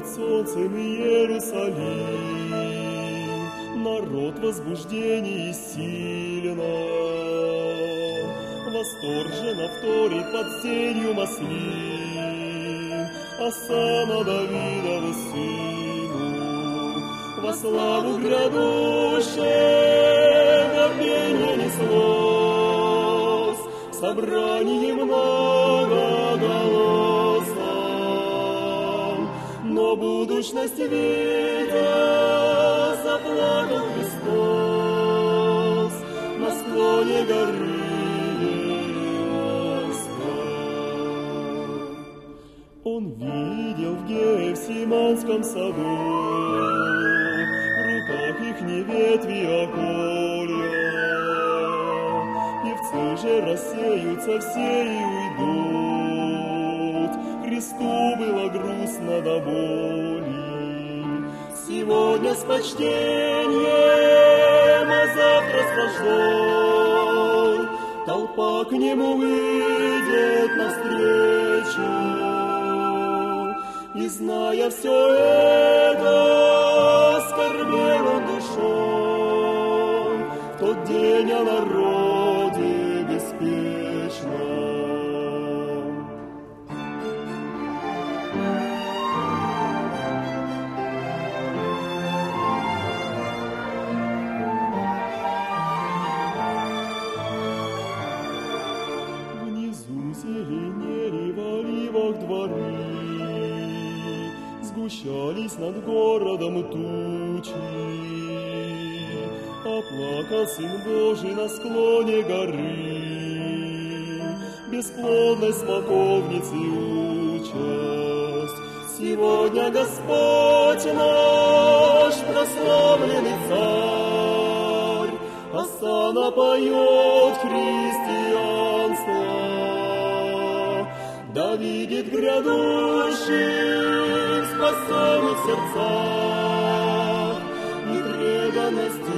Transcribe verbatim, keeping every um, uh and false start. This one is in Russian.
под солнцем Иерусалим, народ возбуждений сильно, восторженно вторит под сенью маслин, осанна Давидову сыну, во славу грядущего пение неслось, в собрании многоголосом, но будущность видя, заплакал Христос на склоне горы. Он видел в Гефсиманском саду, в руках их не ветви, а колья. Певцы же рассеются все и уйдут. Христу было грустно до боли. Сегодня с почтением, а завтра с враждой толпа к нему выйдет навстречу. И, зная все это, скорбел он душой в тот день о народе беспечном. Внизу зеленели в оливах дворы, сгущались над городом тучи, оплакал Сын Божий на склоне горы, бесплодной смоковницы участь. Сегодня Господь наш, прославленный Царь, осанна поет христианство, да видит грядущий спасенных сердцах и преданность